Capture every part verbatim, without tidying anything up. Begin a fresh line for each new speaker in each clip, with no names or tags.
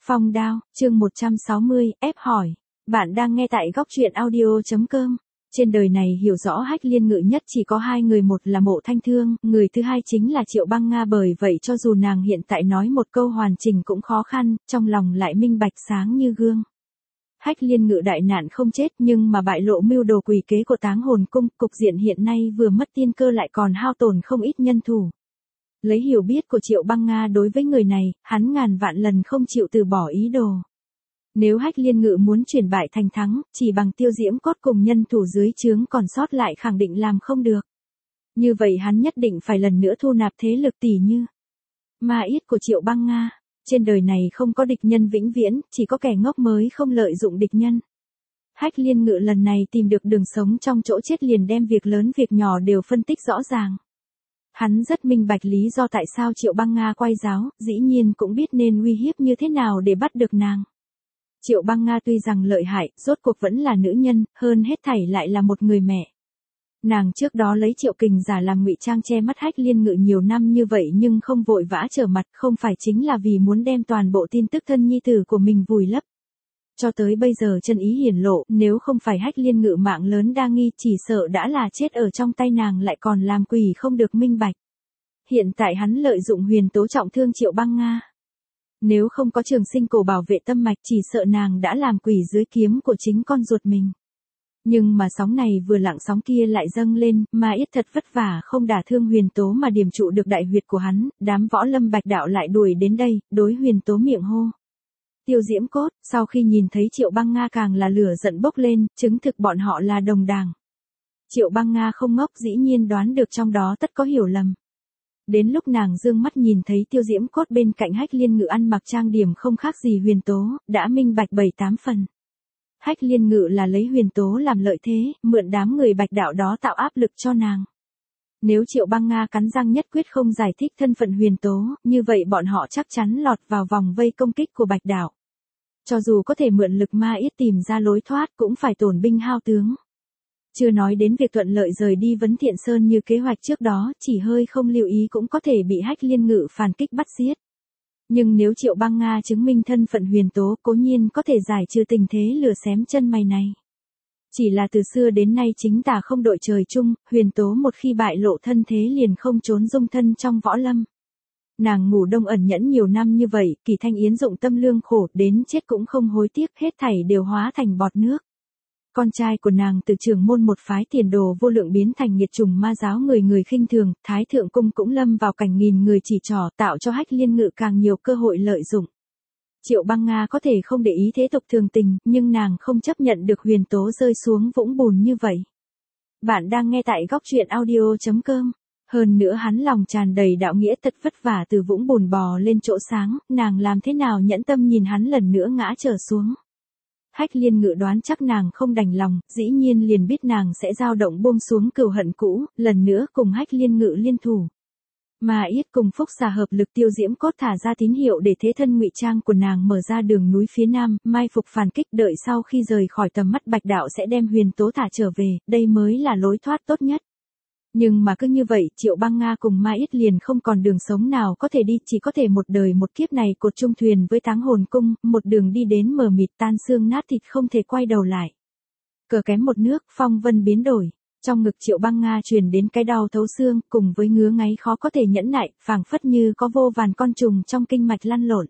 Phong đao, chương một trăm sáu mươi, ép hỏi. Bạn đang nghe tại góc truyện audio.com. Trên đời này hiểu rõ Hách Liên Ngự nhất chỉ có hai người, một là Mộ Thanh Thương, người thứ hai chính là Triệu Băng Nga, bởi vậy cho dù nàng hiện tại nói một câu hoàn chỉnh cũng khó khăn, trong lòng lại minh bạch sáng như gương. Hách Liên Ngự đại nạn không chết nhưng mà bại lộ mưu đồ quỷ kế của Táng Hồn Cung, cục diện hiện nay vừa mất tiên cơ lại còn hao tổn không ít nhân thủ. Lấy hiểu biết của Triệu Băng Nga đối với người này, hắn ngàn vạn lần không chịu từ bỏ ý đồ. Nếu Hách Liên Ngự muốn chuyển bại thành thắng, chỉ bằng Tiêu Diễm Cốt cùng nhân thủ dưới trướng còn sót lại khẳng định làm không được. Như vậy hắn nhất định phải lần nữa thu nạp thế lực tỷ như Ma Yết của Triệu Băng Nga. Trên đời này không có địch nhân vĩnh viễn, chỉ có kẻ ngốc mới không lợi dụng địch nhân. Hách Liên Ngự lần này tìm được đường sống trong chỗ chết, liền đem việc lớn việc nhỏ đều phân tích rõ ràng. Hắn rất minh bạch lý do tại sao Triệu Băng Nga quay giáo, dĩ nhiên cũng biết nên uy hiếp như thế nào để bắt được nàng. Triệu Băng Nga tuy rằng lợi hại, rốt cuộc vẫn là nữ nhân, hơn hết thảy lại là một người mẹ. Nàng trước đó lấy Triệu Kình giả làm ngụy trang che mắt Hách Liên Ngự nhiều năm như vậy nhưng không vội vã trở mặt, không phải chính là vì muốn đem toàn bộ tin tức thân nhi tử của mình vùi lấp. Cho tới bây giờ chân ý hiển lộ, nếu không phải Hách Liên Ngự mạng lớn đa nghi, chỉ sợ đã là chết ở trong tay nàng, lại còn làm quỷ không được minh bạch. Hiện tại hắn lợi dụng huyền tố trọng thương Triệu Băng Nga. Nếu không có Trường Sinh Cổ bảo vệ tâm mạch, chỉ sợ nàng đã làm quỷ dưới kiếm của chính con ruột mình. Nhưng mà sóng này vừa lặng sóng kia lại dâng lên, Ma Yết thật vất vả không đả thương huyền tố mà điểm trụ được đại huyệt của hắn, đám võ lâm bạch đạo lại đuổi đến đây, đối huyền tố miệng hô. Tiêu Diễm Cốt, sau khi nhìn thấy Triệu Băng Nga càng là lửa giận bốc lên, chứng thực bọn họ là đồng đảng. Triệu Băng Nga không ngốc, dĩ nhiên đoán được trong đó tất có hiểu lầm. Đến lúc nàng dương mắt nhìn thấy Tiêu Diễm Cốt bên cạnh Hách Liên Ngự ăn mặc trang điểm không khác gì huyền tố, đã minh bạch bảy tám phần. Hách Liên Ngự là lấy huyền tố làm lợi thế, mượn đám người bạch đạo đó tạo áp lực cho nàng. Nếu Triệu Băng Nga cắn răng nhất quyết không giải thích thân phận huyền tố, như vậy bọn họ chắc chắn lọt vào vòng vây công kích của bạch đạo. Cho dù có thể mượn lực Ma Yết tìm ra lối thoát cũng phải tổn binh hao tướng. Chưa nói đến việc thuận lợi rời đi Vấn Thiện Sơn như kế hoạch trước đó, chỉ hơi không lưu ý cũng có thể bị Hách Liên Ngự phản kích bắt giết. Nhưng nếu Triệu Băng Nga chứng minh thân phận huyền tố, cố nhiên có thể giải trừ tình thế lửa xém chân mày này. Chỉ là từ xưa đến nay chính tà không đội trời chung, huyền tố một khi bại lộ thân thế liền không trốn dung thân trong võ lâm. Nàng ngủ đông ẩn nhẫn nhiều năm như vậy, Kỳ Thanh Yến dụng tâm lương khổ, đến chết cũng không hối tiếc, hết thảy đều hóa thành bọt nước. Con trai của nàng từ trưởng môn một phái tiền đồ vô lượng biến thành nghiệt trùng ma giáo người người khinh thường, Thái Thượng Cung cũng lâm vào cảnh nghìn người chỉ trỏ, tạo cho Hách Liên Ngự càng nhiều cơ hội lợi dụng. Triệu Băng Nga có thể không để ý thế tục thường tình, nhưng nàng không chấp nhận được huyền tố rơi xuống vũng bùn như vậy. Bạn đang nghe tại góc truyện audio.com. Hơn nữa hắn lòng tràn đầy đạo nghĩa, thật vất vả từ vũng bùn bò lên chỗ sáng, nàng làm thế nào nhẫn tâm nhìn hắn lần nữa ngã trở xuống. Hách Liên Ngự đoán chắc nàng không đành lòng, dĩ nhiên liền biết nàng sẽ dao động buông xuống cừu hận cũ, lần nữa cùng Hách Liên Ngự liên thủ. Ma Yết cùng Phúc Xà hợp lực, Tiêu Diễm Cốt thả ra tín hiệu để thế thân ngụy trang của nàng mở ra đường núi phía nam, mai phục phản kích, đợi sau khi rời khỏi tầm mắt bạch đạo sẽ đem huyền tố thả trở về, đây mới là lối thoát tốt nhất. Nhưng mà cứ như vậy, Triệu Băng Nga cùng Ma Yết liền không còn đường sống nào có thể đi, chỉ có thể một đời một kiếp này cột chung thuyền với Táng Hồn Cung, một đường đi đến mờ mịt tan xương nát thịt không thể quay đầu lại. Cờ kém một nước, phong vân biến đổi. Trong ngực Triệu Băng Nga truyền đến cái đau thấu xương, cùng với ngứa ngáy khó có thể nhẫn nại, phảng phất như có vô vàn con trùng trong kinh mạch lăn lộn.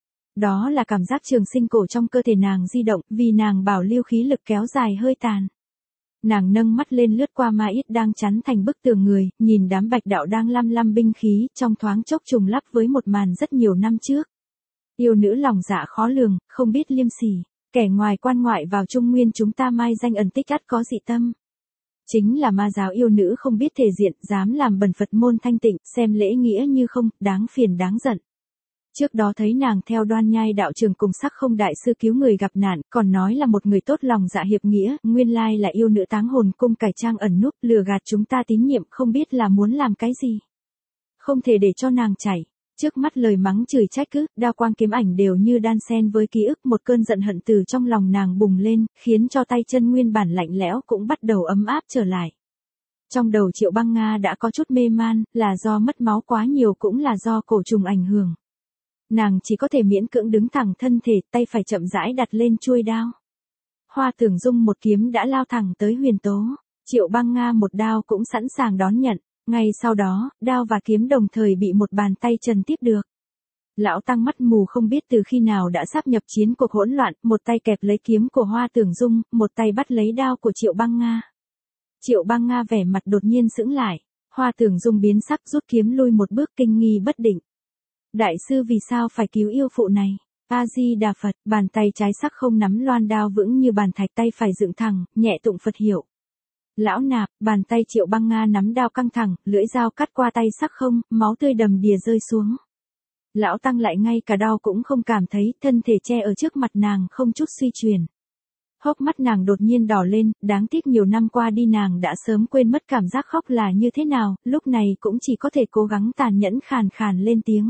Đó là cảm giác trường sinh cổ trong cơ thể nàng di động, vì nàng bảo lưu khí lực kéo dài hơi tàn. Nàng nâng mắt lên lướt qua Ma Yết đang chắn thành bức tường người, nhìn đám bạch đạo đang lăm lăm binh khí, trong thoáng chốc trùng lắp với một màn rất nhiều năm trước. Yêu nữ lòng dạ khó lường, không biết liêm sỉ, kẻ ngoài quan ngoại vào Trung Nguyên chúng ta mai danh ẩn tích ắt có dị tâm. Chính là ma giáo yêu nữ không biết thể diện, dám làm bẩn Phật môn thanh tịnh, xem lễ nghĩa như không, đáng phiền đáng giận. Trước đó thấy nàng theo Đoan Nhai đạo trường cùng Sắc Không đại sư cứu người gặp nạn, còn nói là một người tốt lòng dạ hiệp nghĩa, nguyên lai là yêu nữ Táng Hồn Cung cải trang ẩn núp, lừa gạt chúng ta tín nhiệm, không biết là muốn làm cái gì. Không thể để cho nàng chảy. Trước mắt lời mắng chửi trách cứ, đao quang kiếm ảnh đều như đan xen với ký ức, một cơn giận hận từ trong lòng nàng bùng lên, khiến cho tay chân nguyên bản lạnh lẽo cũng bắt đầu ấm áp trở lại. Trong đầu Triệu Băng Nga đã có chút mê man, là do mất máu quá nhiều cũng là do cổ trùng ảnh hưởng. Nàng chỉ có thể miễn cưỡng đứng thẳng thân thể, tay phải chậm rãi đặt lên chuôi đao. Hoa Tưởng Dung một kiếm đã lao thẳng tới Huyền Tố. Triệu Băng Nga một đao cũng sẵn sàng đón nhận. Ngay sau đó, đao và kiếm đồng thời bị một bàn tay trần tiếp được. Lão Tăng mắt mù không biết từ khi nào đã sắp nhập chiến cuộc hỗn loạn, một tay kẹp lấy kiếm của Hoa Tưởng Dung, một tay bắt lấy đao của Triệu Băng Nga. Triệu Băng Nga vẻ mặt đột nhiên sững lại. Hoa Tưởng Dung biến sắc rút kiếm lui một bước kinh nghi bất định. Đại sư vì sao phải cứu yêu phụ này? A-di-đà Phật, bàn tay trái sắc không nắm loan đao vững như bàn thạch, tay phải dựng thẳng, nhẹ tụng Phật hiệu. Lão nạp, bàn tay Triệu Băng Nga nắm đao căng thẳng, lưỡi dao cắt qua tay sắc không, máu tươi đầm đìa rơi xuống. Lão Tăng lại ngay cả đau cũng không cảm thấy, thân thể che ở trước mặt nàng không chút suy chuyển. Hốc mắt nàng đột nhiên đỏ lên, đáng tiếc nhiều năm qua đi nàng đã sớm quên mất cảm giác khóc là như thế nào, lúc này cũng chỉ có thể cố gắng tàn nhẫn khàn khàn lên tiếng.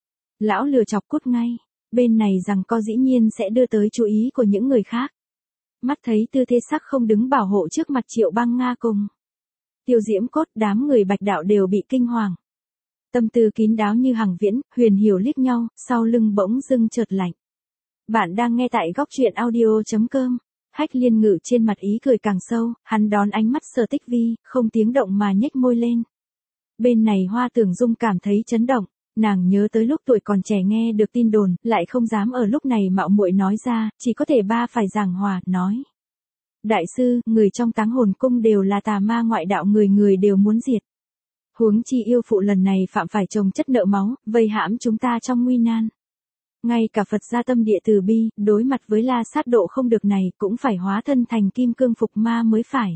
Lão lừa chọc cút ngay, bên này rằng co dĩ nhiên sẽ đưa tới chú ý của những người khác. Mắt thấy tư thế sắc không đứng bảo hộ trước mặt Triệu Băng Nga cùng Tiêu Diễm Cốt, đám người Bạch Đạo đều bị kinh hoàng. Tâm tư kín đáo như Hằng Viễn, Huyền Hiểu liếc nhau, sau lưng bỗng dưng chợt lạnh. Bạn đang nghe tại góc truyện audio chấm com. Hách Liên Ngự trên mặt ý cười càng sâu, hắn đón ánh mắt Sở Tích Vi, không tiếng động mà nhếch môi lên. Bên này Hoa Tưởng Dung cảm thấy chấn động, nàng nhớ tới lúc tuổi còn trẻ nghe được tin đồn, lại không dám ở lúc này mạo muội nói ra, chỉ có thể ba phải giảng hòa, nói. Đại sư, người trong Táng Hồn Cung đều là tà ma ngoại đạo, người người đều muốn diệt. Huống chi yêu phụ lần này phạm phải chồng chất nợ máu, vây hãm chúng ta trong nguy nan. Ngay cả Phật gia tâm địa từ bi, đối mặt với la sát độ không được này, cũng phải hóa thân thành kim cương phục ma mới phải.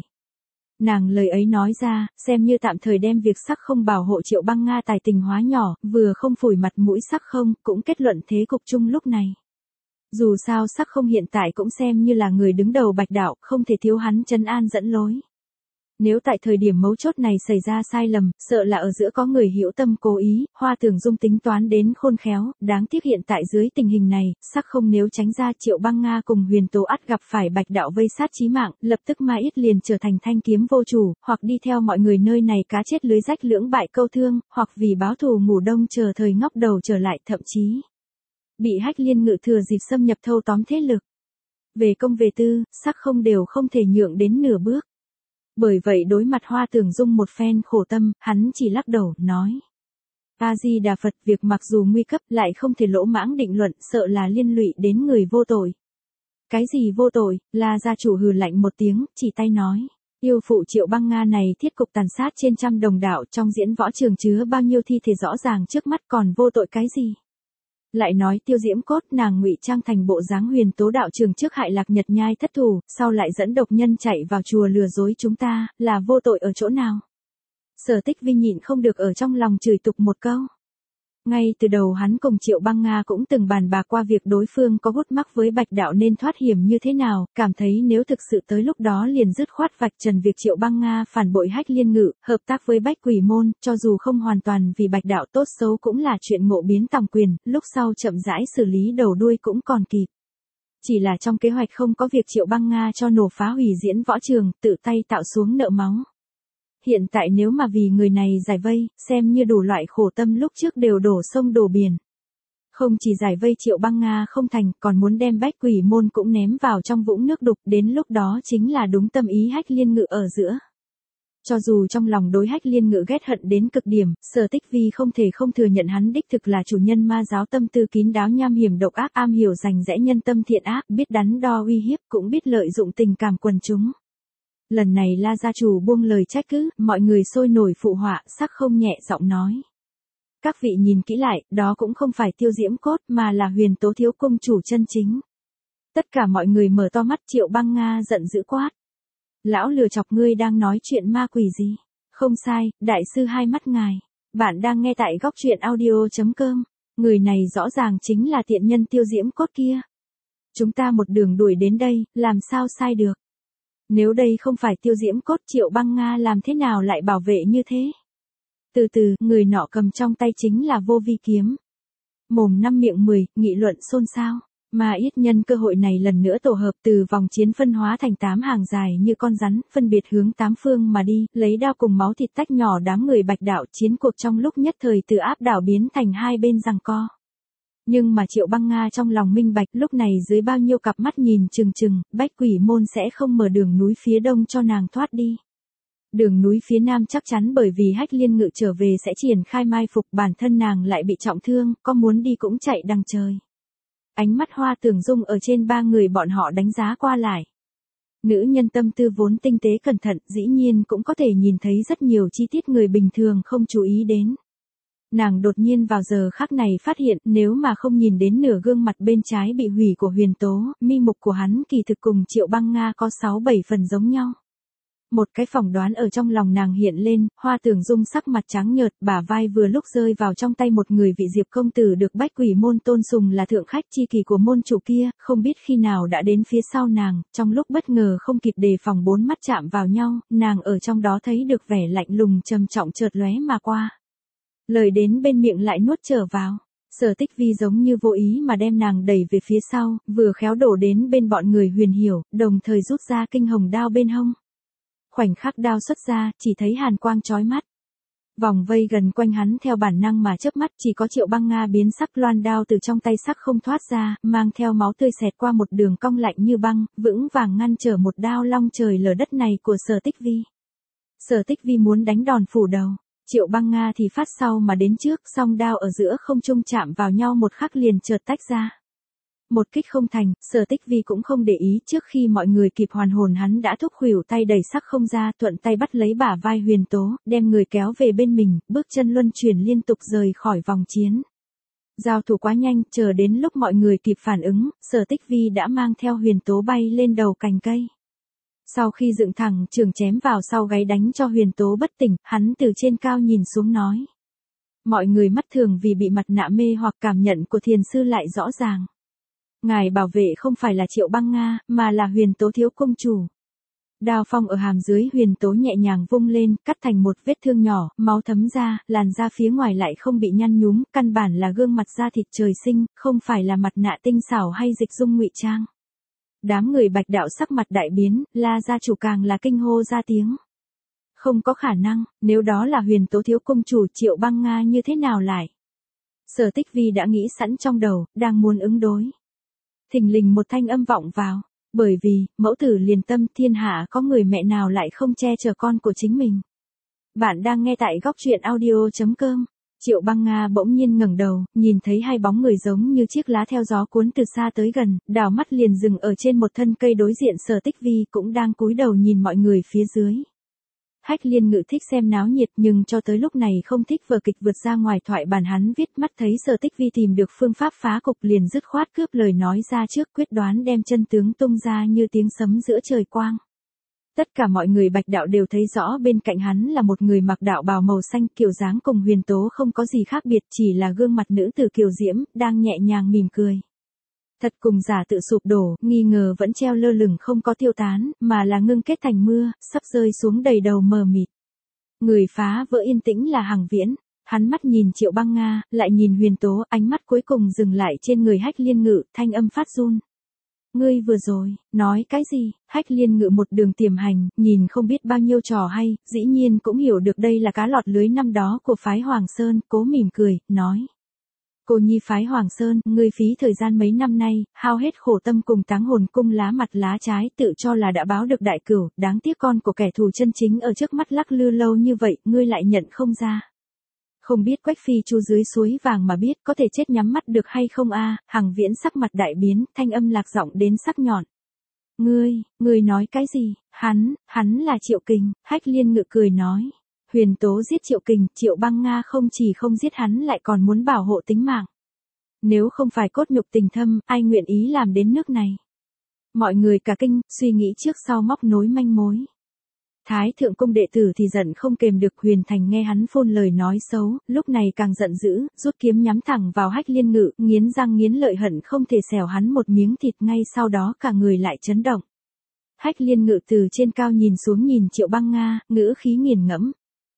Nàng lời ấy nói ra, xem như tạm thời đem việc sắc không bảo hộ Triệu Băng Nga tài tình hóa nhỏ, vừa không phủi mặt mũi sắc không, cũng kết luận thế cục chung lúc này. Dù sao sắc không hiện tại cũng xem như là người đứng đầu Bạch Đạo, không thể thiếu hắn trấn an dẫn lối. Nếu tại thời điểm mấu chốt này xảy ra sai lầm, sợ là ở giữa có người hữu tâm cố ý, Hoa Tưởng Dung tính toán đến khôn khéo, đáng tiếc hiện tại dưới tình hình này, sắc không nếu tránh ra Triệu Băng Nga cùng Huyền Tố ắt gặp phải Bạch Đạo vây sát chí mạng, lập tức Ma Ít liền trở thành thanh kiếm vô chủ, hoặc đi theo mọi người nơi này cá chết lưới rách lưỡng bại câu thương, hoặc vì báo thù ngủ đông chờ thời ngóc đầu trở lại, thậm chí bị Hách Liên Ngự thừa dịp xâm nhập thâu tóm thế lực. Về công về tư, sắc không đều không thể nhượng đến nửa bước. Bởi vậy đối mặt Hoa Tưởng Dung một phen khổ tâm, hắn chỉ lắc đầu, nói. A-di-đà Phật, việc mặc dù nguy cấp lại không thể lỗ mãng định luận, sợ là liên lụy đến người vô tội. Cái gì vô tội? La gia chủ hừ lạnh một tiếng, chỉ tay nói. Yêu phụ Triệu Băng Nga này thiết cục tàn sát trên trăm đồng đạo, trong diễn võ trường chứa bao nhiêu thi thể rõ ràng trước mắt, còn vô tội cái gì? Lại nói Tiêu Diễm Cốt, nàng ngụy trang thành bộ dáng Huyền Tố đạo trường trước hại Lạc Nhật Nhai thất thủ, sau lại dẫn độc nhân chạy vào chùa lừa dối chúng ta, là vô tội ở chỗ nào? Sở Tích Vi nhịn không được ở trong lòng chửi tục một câu. Ngay từ đầu hắn cùng Triệu Băng Nga cũng từng bàn bạc qua việc đối phương có gút mắc với Bạch Đạo nên thoát hiểm như thế nào, cảm thấy nếu thực sự tới lúc đó liền dứt khoát vạch trần việc Triệu Băng Nga phản bội Hách Liên Ngự, hợp tác với Bách Quỷ Môn, cho dù không hoàn toàn vì Bạch Đạo tốt xấu cũng là chuyện ngộ biến tòng quyền, lúc sau chậm rãi xử lý đầu đuôi cũng còn kịp. Chỉ là trong kế hoạch không có việc Triệu Băng Nga cho nổ phá hủy diễn võ trường, tự tay tạo xuống nợ máu. Hiện tại nếu mà vì người này giải vây, xem như đủ loại khổ tâm lúc trước đều đổ sông đổ biển. Không chỉ giải vây Triệu Băng Nga không thành, còn muốn đem Bách Quỷ Môn cũng ném vào trong vũng nước đục, đến lúc đó chính là đúng tâm ý Hách Liên Ngự ở giữa. Cho dù trong lòng đối Hách Liên Ngự ghét hận đến cực điểm, Sở Tích Vi không thể không thừa nhận hắn đích thực là chủ nhân ma giáo tâm tư kín đáo nham hiểm độc ác, am hiểu rành rẽ nhân tâm thiện ác, biết đắn đo uy hiếp, cũng biết lợi dụng tình cảm quần chúng. Lần này La gia chủ buông lời trách cứ, mọi người sôi nổi phụ họa, sắc không nhẹ giọng nói. Các vị nhìn kỹ lại, đó cũng không phải Tiêu Diễm Cốt mà là Huyền Tố thiếu cung chủ chân chính. Tất cả mọi người mở to mắt, Triệu Băng Nga giận dữ quát. Lão lừa chọc, ngươi đang nói chuyện ma quỷ gì? Không sai, đại sư hai mắt ngài. Bạn đang nghe tại góc truyện audio chấm com. Người này rõ ràng chính là tiện nhân Tiêu Diễm Cốt kia. Chúng ta một đường đuổi đến đây, làm sao sai được? Nếu đây không phải Tiêu Diễm Cốt, Triệu Băng Nga làm thế nào lại bảo vệ như thế? Từ từ, người nọ cầm trong tay chính là Vô Vi kiếm. Mồm năm miệng mười, nghị luận xôn xao. Mà ít nhân cơ hội này lần nữa tổ hợp, từ vòng chiến phân hóa thành tám hàng dài như con rắn, phân biệt hướng tám phương mà đi, lấy đao cùng máu thịt tách nhỏ đám người Bạch Đạo, chiến cuộc trong lúc nhất thời từ áp đảo biến thành hai bên giằng co. Nhưng mà Triệu Băng Nga trong lòng minh bạch, lúc này dưới bao nhiêu cặp mắt nhìn chừng chừng, Bách Quỷ Môn sẽ không mở đường núi phía đông cho nàng thoát đi. Đường núi phía nam chắc chắn bởi vì Hách Liên Ngự trở về sẽ triển khai mai phục, bản thân nàng lại bị trọng thương, có muốn đi cũng chạy đằng trời. Ánh mắt Hoa Tưởng Dung ở trên ba người bọn họ đánh giá qua lại. Nữ nhân tâm tư vốn tinh tế cẩn thận, dĩ nhiên cũng có thể nhìn thấy rất nhiều chi tiết người bình thường không chú ý đến. Nàng đột nhiên vào giờ khắc này phát hiện, nếu mà không nhìn đến nửa gương mặt bên trái bị hủy của Huyền Tố, mi mục của hắn kỳ thực cùng Triệu Băng Nga có sáu bảy phần giống nhau. Một cái phỏng đoán ở trong lòng nàng hiện lên, Hoa Tưởng Dung sắc mặt trắng nhợt, bả vai vừa lúc rơi vào trong tay một người vị Diệp công tử được Bách Quỷ Môn tôn sùng là thượng khách chi kỳ của môn chủ kia, không biết khi nào đã đến phía sau nàng, trong lúc bất ngờ không kịp đề phòng bốn mắt chạm vào nhau, nàng ở trong đó thấy được vẻ lạnh lùng trầm trọng chợt lóe mà qua. Lời đến bên miệng lại nuốt trở vào. Sở Tích Vi giống như vô ý mà đem nàng đẩy về phía sau, vừa khéo đổ đến bên bọn người Huyền Hiểu, đồng thời rút ra kinh hồng đao bên hông. Khoảnh khắc đao xuất ra, chỉ thấy hàn quang chói mắt. Vòng vây gần quanh hắn theo bản năng mà chớp mắt, chỉ có Triệu Băng Nga biến sắc, loan đao từ trong tay sắc không thoát ra, mang theo máu tươi xẹt qua một đường cong lạnh như băng, vững vàng ngăn trở một đao long trời lở đất này của Sở Tích Vi. Sở Tích Vi muốn đánh đòn phủ đầu, Triệu Băng Nga thì phát sau mà đến trước, song đao ở giữa không trung chạm vào nhau một khắc liền chợt tách ra. Một kích không thành, Sở Tích Vi cũng không để ý, trước khi mọi người kịp hoàn hồn hắn đã thúc khuỷu tay đẩy sắc không ra, thuận tay bắt lấy bả vai Huyền Tố, đem người kéo về bên mình, bước chân luân chuyển liên tục rời khỏi vòng chiến. Giao thủ quá nhanh, chờ đến lúc mọi người kịp phản ứng, Sở Tích Vi đã mang theo Huyền Tố bay lên đầu cành cây. Sau khi dựng thẳng, trường chém vào sau gáy đánh cho Huyền Tố bất tỉnh, hắn từ trên cao nhìn xuống nói. Mọi người mắt thường vì bị mặt nạ mê hoặc cảm nhận của thiền sư lại rõ ràng. Ngài bảo vệ không phải là Triệu Băng Nga, mà là Huyền Tố thiếu công chủ. Đao phong ở hàm dưới Huyền Tố nhẹ nhàng vung lên, cắt thành một vết thương nhỏ, máu thấm ra, làn da phía ngoài lại không bị nhăn nhúm, căn bản là gương mặt da thịt trời sinh, không phải là mặt nạ tinh xảo hay dịch dung ngụy trang. Đám người Bạch đạo sắc mặt đại biến, La gia chủ càng là kinh hô ra tiếng. Không có khả năng, nếu đó là Huyền Tố thiếu công chủ, Triệu Băng Nga như thế nào lại? Sở Tích Vi đã nghĩ sẵn trong đầu, đang muốn ứng đối. Thình lình một thanh âm vọng vào, bởi vì, mẫu tử liền tâm, thiên hạ có người mẹ nào lại không che chở con của chính mình. Bạn đang nghe tại góc truyện audio chấm com. Triệu Băng Nga bỗng nhiên ngẩng đầu, nhìn thấy hai bóng người giống như chiếc lá theo gió cuốn từ xa tới gần, đảo mắt liền dừng ở trên một thân cây đối diện Sở Tích Vi cũng đang cúi đầu nhìn mọi người phía dưới. Hách Liên Ngự thích xem náo nhiệt nhưng cho tới lúc này không thích vở kịch vượt ra ngoài thoại bản hắn viết, mắt thấy Sở Tích Vi tìm được phương pháp phá cục liền dứt khoát cướp lời nói ra trước, quyết đoán đem chân tướng tung ra như tiếng sấm giữa trời quang. Tất cả mọi người Bạch đạo đều thấy rõ bên cạnh hắn là một người mặc đạo bào màu xanh, kiểu dáng cùng Huyền Tố không có gì khác biệt, chỉ là gương mặt nữ tử kiều diễm, đang nhẹ nhàng mỉm cười. Thật cùng giả tự sụp đổ, nghi ngờ vẫn treo lơ lửng không có tiêu tán, mà là ngưng kết thành mưa, sắp rơi xuống đầy đầu mờ mịt. Người phá vỡ yên tĩnh là Hằng Viễn, hắn mắt nhìn Triệu Băng Nga, lại nhìn Huyền Tố, ánh mắt cuối cùng dừng lại trên người Hách Liên Ngự, thanh âm phát run. Ngươi vừa rồi, nói cái gì? Hách Liên Ngự một đường tiềm hành, nhìn không biết bao nhiêu trò hay, dĩ nhiên cũng hiểu được đây là cá lọt lưới năm đó của phái Hoàng Sơn, cố mỉm cười, nói. Cô nhi phái Hoàng Sơn, ngươi phí thời gian mấy năm nay, hao hết khổ tâm cùng Táng Hồn cung lá mặt lá trái, tự cho là đã báo được đại cửu, đáng tiếc con của kẻ thù chân chính ở trước mắt lắc lư lâu như vậy, ngươi lại nhận không ra. Không biết Quách phi chu dưới suối vàng mà biết có thể chết nhắm mắt được hay không a? Hằng Viễn sắc mặt đại biến, thanh âm lạc giọng đến sắc nhọn. Ngươi, ngươi nói cái gì? Hắn, hắn là Triệu Kình. Hách Liên Ngự cười nói. Huyền Tố giết Triệu Kình, Triệu Băng Nga không chỉ không giết hắn lại còn muốn bảo hộ tính mạng. Nếu không phải cốt nhục tình thâm, ai nguyện ý làm đến nước này? Mọi người cả kinh, suy nghĩ trước sau móc nối manh mối. Thái thượng cung đệ tử thì giận không kềm được, Huyền Thành nghe hắn phôn lời nói xấu, lúc này càng giận dữ, rút kiếm nhắm thẳng vào Hách Liên Ngự, nghiến răng nghiến lợi hận không thể xẻo hắn một miếng thịt, ngay sau đó cả người lại chấn động. Hách Liên Ngự từ trên cao nhìn xuống nhìn Triệu Băng Nga, ngữ khí nghiền ngẫm.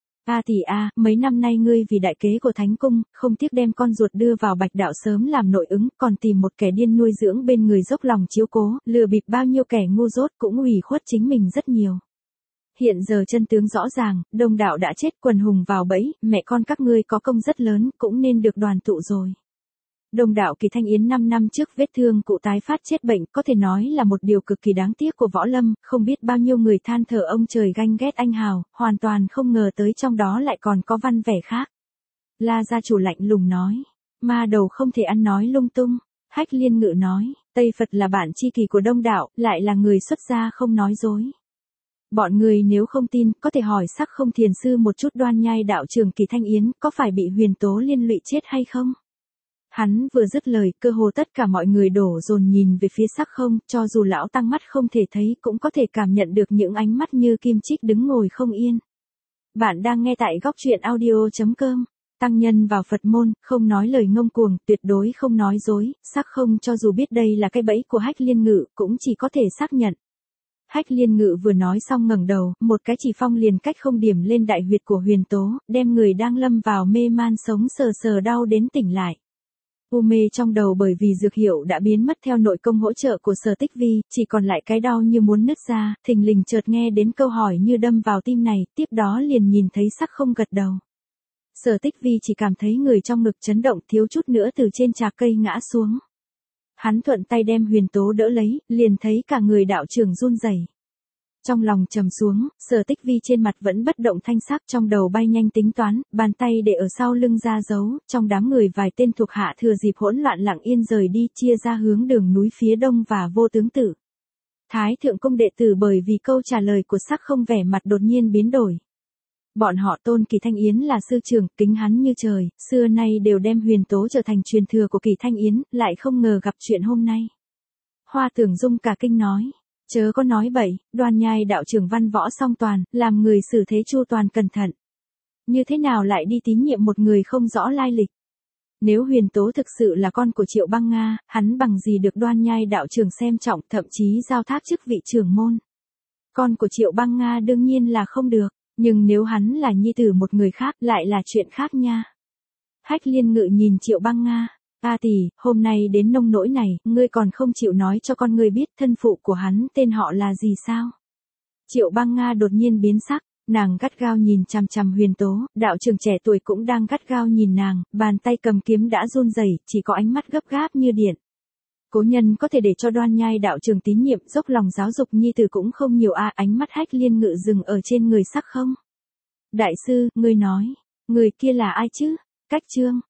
A tỷ a, mấy năm nay ngươi vì đại kế của Thánh cung, không tiếc đem con ruột đưa vào Bạch đạo sớm làm nội ứng, còn tìm một kẻ điên nuôi dưỡng bên người dốc lòng chiếu cố, lừa bịp bao nhiêu kẻ ngu dốt, cũng ủy khuất chính mình rất nhiều. Hiện giờ chân tướng rõ ràng, Đông đạo đã chết, quần hùng vào bẫy, mẹ con các ngươi có công rất lớn, cũng nên được đoàn tụ rồi. Đông đạo Kỳ Thanh Yến năm năm trước vết thương cụ tái phát chết bệnh có thể nói là một điều cực kỳ đáng tiếc của võ lâm, không biết bao nhiêu người than thở ông trời ganh ghét anh hào, hoàn toàn không ngờ tới trong đó lại còn có văn vẻ khác. La gia chủ lạnh lùng nói, ma đầu không thể ăn nói lung tung. Hách Liên Ngự nói, Tây Phật là bạn tri kỷ của Đông đạo, lại là người xuất gia không nói dối. Bọn người nếu không tin, có thể hỏi Sắc Không thiền sư một chút, Đoan Nhai đạo trưởng Kỳ Thanh Yến có phải bị Huyền Tố liên lụy chết hay không? Hắn vừa dứt lời, cơ hồ tất cả mọi người đổ dồn nhìn về phía Sắc Không, cho dù lão tăng mắt không thể thấy cũng có thể cảm nhận được những ánh mắt như kim chích đứng ngồi không yên. Bạn đang nghe tại góc truyện audio.com. Tăng nhân vào Phật môn, không nói lời ngông cuồng, tuyệt đối không nói dối, Sắc Không cho dù biết đây là cái bẫy của Hách Liên Ngự, cũng chỉ có thể xác nhận. Hách Liên Ngự vừa nói xong ngẩng đầu, một cái chỉ phong liền cách không điểm lên đại huyệt của Huyền Tố, đem người đang lâm vào mê man sống sờ sờ đau đến tỉnh lại. U mê trong đầu bởi vì dược hiệu đã biến mất theo nội công hỗ trợ của Sở Tích Vi, chỉ còn lại cái đau như muốn nứt ra, thình lình chợt nghe đến câu hỏi như đâm vào tim này, tiếp đó liền nhìn thấy Sắc Không gật đầu. Sở Tích Vi chỉ cảm thấy người trong ngực chấn động, thiếu chút nữa từ trên trà cây ngã xuống. Hắn thuận tay đem Huyền Tố đỡ lấy, liền thấy cả người đạo trưởng run rẩy. Trong lòng trầm xuống, Sở Tích Vi trên mặt vẫn bất động thanh sắc, trong đầu bay nhanh tính toán, bàn tay để ở sau lưng ra giấu, trong đám người vài tên thuộc hạ thừa dịp hỗn loạn lặng yên rời đi, chia ra hướng đường núi phía đông và Vô Tướng Tử. Thái thượng cung đệ tử bởi vì câu trả lời của Sắc Không vẻ mặt đột nhiên biến đổi. Bọn họ tôn Kỳ Thanh Yến là sư trưởng, kính hắn như trời, xưa nay đều đem Huyền Tố trở thành truyền thừa của Kỳ Thanh Yến, lại không ngờ gặp chuyện hôm nay. Hoa Tưởng Dung cả kinh nói, chớ có nói bậy, Đoan Nhai đạo trưởng văn võ song toàn, làm người xử thế chu toàn cẩn thận. Như thế nào lại đi tín nhiệm một người không rõ lai lịch? Nếu Huyền Tố thực sự là con của Triệu Băng Nga, hắn bằng gì được Đoan Nhai đạo trưởng xem trọng, thậm chí giao thác chức vị trưởng môn? Con của Triệu Băng Nga đương nhiên là không được. Nhưng nếu hắn là nhi tử một người khác lại là chuyện khác nha. Hách Liên Ngự nhìn Triệu Băng Nga, a tỷ, hôm nay đến nông nỗi này, ngươi còn không chịu nói cho con ngươi biết thân phụ của hắn tên họ là gì sao? Triệu Băng Nga đột nhiên biến sắc, nàng gắt gao nhìn chằm chằm Huyền Tố, đạo trưởng trẻ tuổi cũng đang gắt gao nhìn nàng, bàn tay cầm kiếm đã run rẩy, chỉ có ánh mắt gấp gáp như điện. Cố nhân có thể để cho Đoan Nhai đạo trưởng tín nhiệm, dốc lòng giáo dục nhi tử cũng không nhiều a. Ánh mắt Hách Liên Ngự dừng ở trên người Sắc Không. Đại sư, ngươi nói, người kia là ai chứ? Cách Trương,